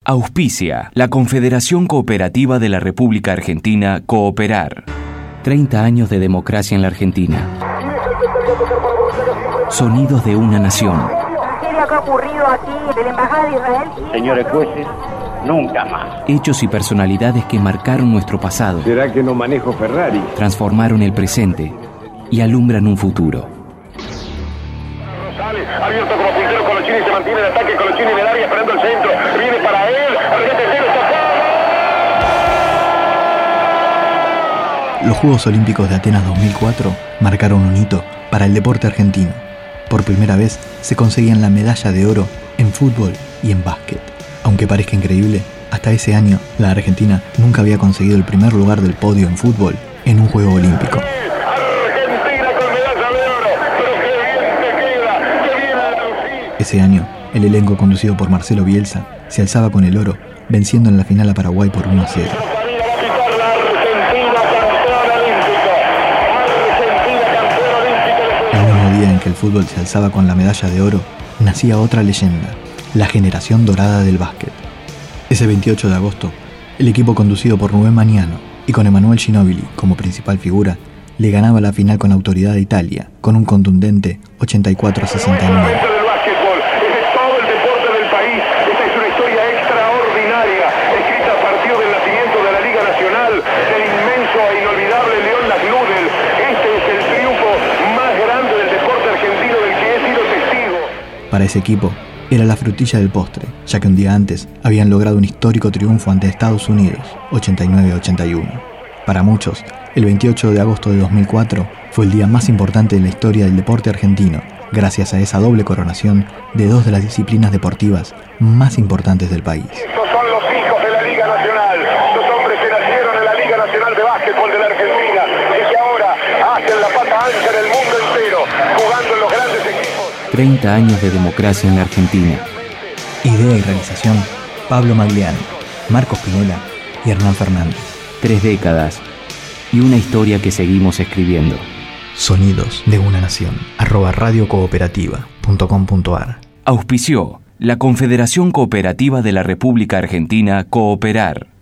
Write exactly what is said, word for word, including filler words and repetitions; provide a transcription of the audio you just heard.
Auspicia la Confederación Cooperativa de la República Argentina, Cooperar. treinta años de democracia en la Argentina. Sonidos de una nación. ¿Qué ha ocurrido aquí de la Embajada de Israel? Señores jueces, nunca más. Hechos y personalidades que marcaron nuestro pasado. ¿Será que no manejo Ferrari? Transformaron el presente y alumbran un futuro. Rosales, abierto como puntero Colochini, se mantiene el ataque, Colochini en el área esperando el centro, viene para él, arremete cero, Los Juegos Olímpicos de Atenas dos mil cuatro marcaron un hito para el deporte argentino. Por primera vez se conseguían la medalla de oro en fútbol y en básquet. Aunque parezca increíble, hasta ese año la Argentina nunca había conseguido el primer lugar del podio en fútbol en un Juego Olímpico. Argentina con medalla de oro, pero qué bien te queda, qué bien Lucía. Ese año, el elenco conducido por Marcelo Bielsa se alzaba con el oro, venciendo en la final a Paraguay por uno a cero. El mismo día en que el fútbol se alzaba con la medalla de oro, nacía otra leyenda, la generación dorada del básquet. Ese veintiocho de agosto, el equipo conducido por Rubén Magnano y con Emanuele Ginóbili como principal figura, le ganaba la final con autoridad a Italia, con un contundente ochenta y cuatro a sesenta y nueve. Del básquetbol, es de todo el deporte del país. Esta es una historia extraordinaria, escrita a partir del nacimiento de la Liga Nacional, del inmenso e inolvidable León Lagnudel. Este es el triunfo más grande del deporte argentino del que he sido testigo. Para ese equipo, era la frutilla del postre, ya que un día antes habían logrado un histórico triunfo ante Estados Unidos, ochenta y nueve a ochenta y uno. Para muchos, el veintiocho de agosto de dos mil cuatro fue el día más importante de la historia del deporte argentino, gracias a esa doble coronación de dos de las disciplinas deportivas más importantes del país. Estos son los hijos de la Liga Nacional, los hombres que nacieron en la Liga Nacional de Básquetbol de la Argentina y que ahora hacen la pata ancha en el mundo entero, jugando en los grandes equipos. treinta años de democracia en la Argentina. Idea y realización, Pablo Magliano, Marcos Pinela y Hernán Fernández. Tres décadas y una historia que seguimos escribiendo. Sonidos de una nación, arroba radiocooperativa punto com punto ar. Auspició la Confederación Cooperativa de la República Argentina, Cooperar.